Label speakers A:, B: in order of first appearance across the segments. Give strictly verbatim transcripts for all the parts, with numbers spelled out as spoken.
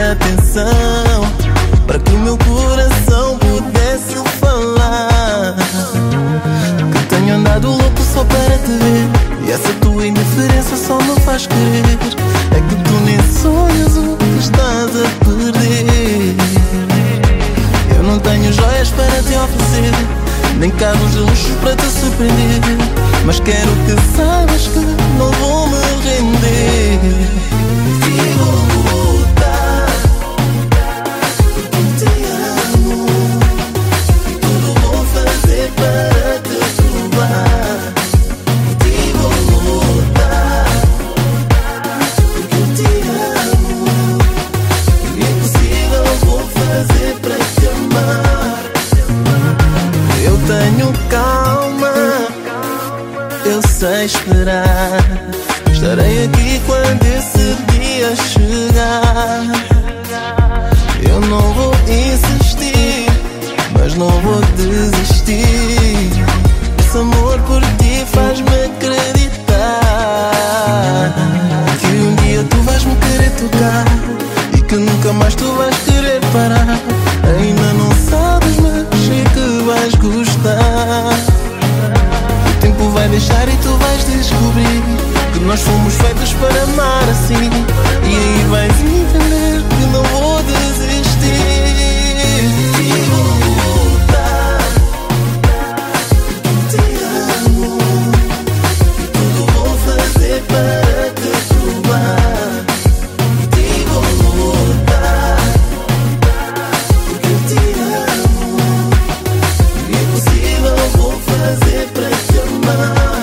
A: atenção, para que o meu coração pudesse falar. Que tenho andado louco só para te ver, e essa tua indiferença só me faz querer. É que tu nem sonhas o que estás a perder. Eu não tenho joias para te oferecer, nem carros de luxo para te surpreender, mas quero que saibas que não vou me render. E vou lutar, porque te amo, e tudo vou fazer para te provar. E vou lutar, porque te amo, e o impossível vou fazer para te amar. Eu tenho calma, eu sei esperar. Estarei aqui quando esse dia chegar. Eu não vou insistir, mas não vou desistir. Esse amor por ti faz-me acreditar que um dia tu vais me querer tocar e que nunca mais tu vais querer parar. Ainda não sabes, mas sei que vais gostar. O tempo vai deixar e tu vais descobrir que nós fomos feitos para amar assim. E aí vais entender que não vou desistir. E vou lutar, porque te amo, e tudo vou fazer para te provar. E vou lutar, porque te amo, e o impossível vou fazer para te amar.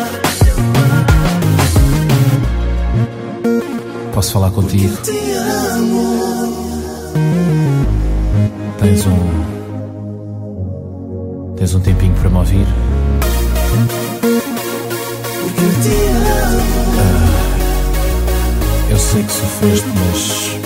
B: Posso falar contigo? Tens um... Tens um tempinho para me ouvir? Ah, eu sei que sofreste, mas...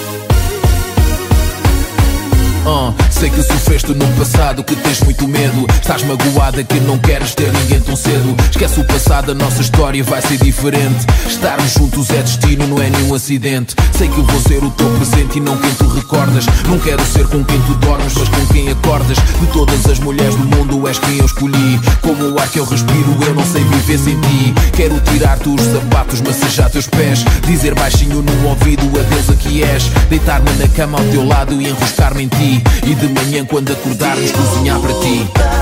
C: Uh, sei que sofreste no passado, que tens muito medo. Estás magoada que não queres ter ninguém tão cedo. Esquece o passado, a nossa história vai ser diferente. Estarmos juntos é destino, não é nenhum acidente. Sei que vou ser o teu presente e não quem tu recordas. Não quero ser com quem tu dormes, mas com quem acordas. De todas as mulheres do mundo és quem eu escolhi. Como o ar que eu respiro, eu não sei viver sem ti. Quero tirar-te os sapatos, massajar teus pés, dizer baixinho no ouvido a deusa que és. Deitar-me na cama ao teu lado e enroscar-me em ti. E de manhã quando acordarmos cozinhar para ti.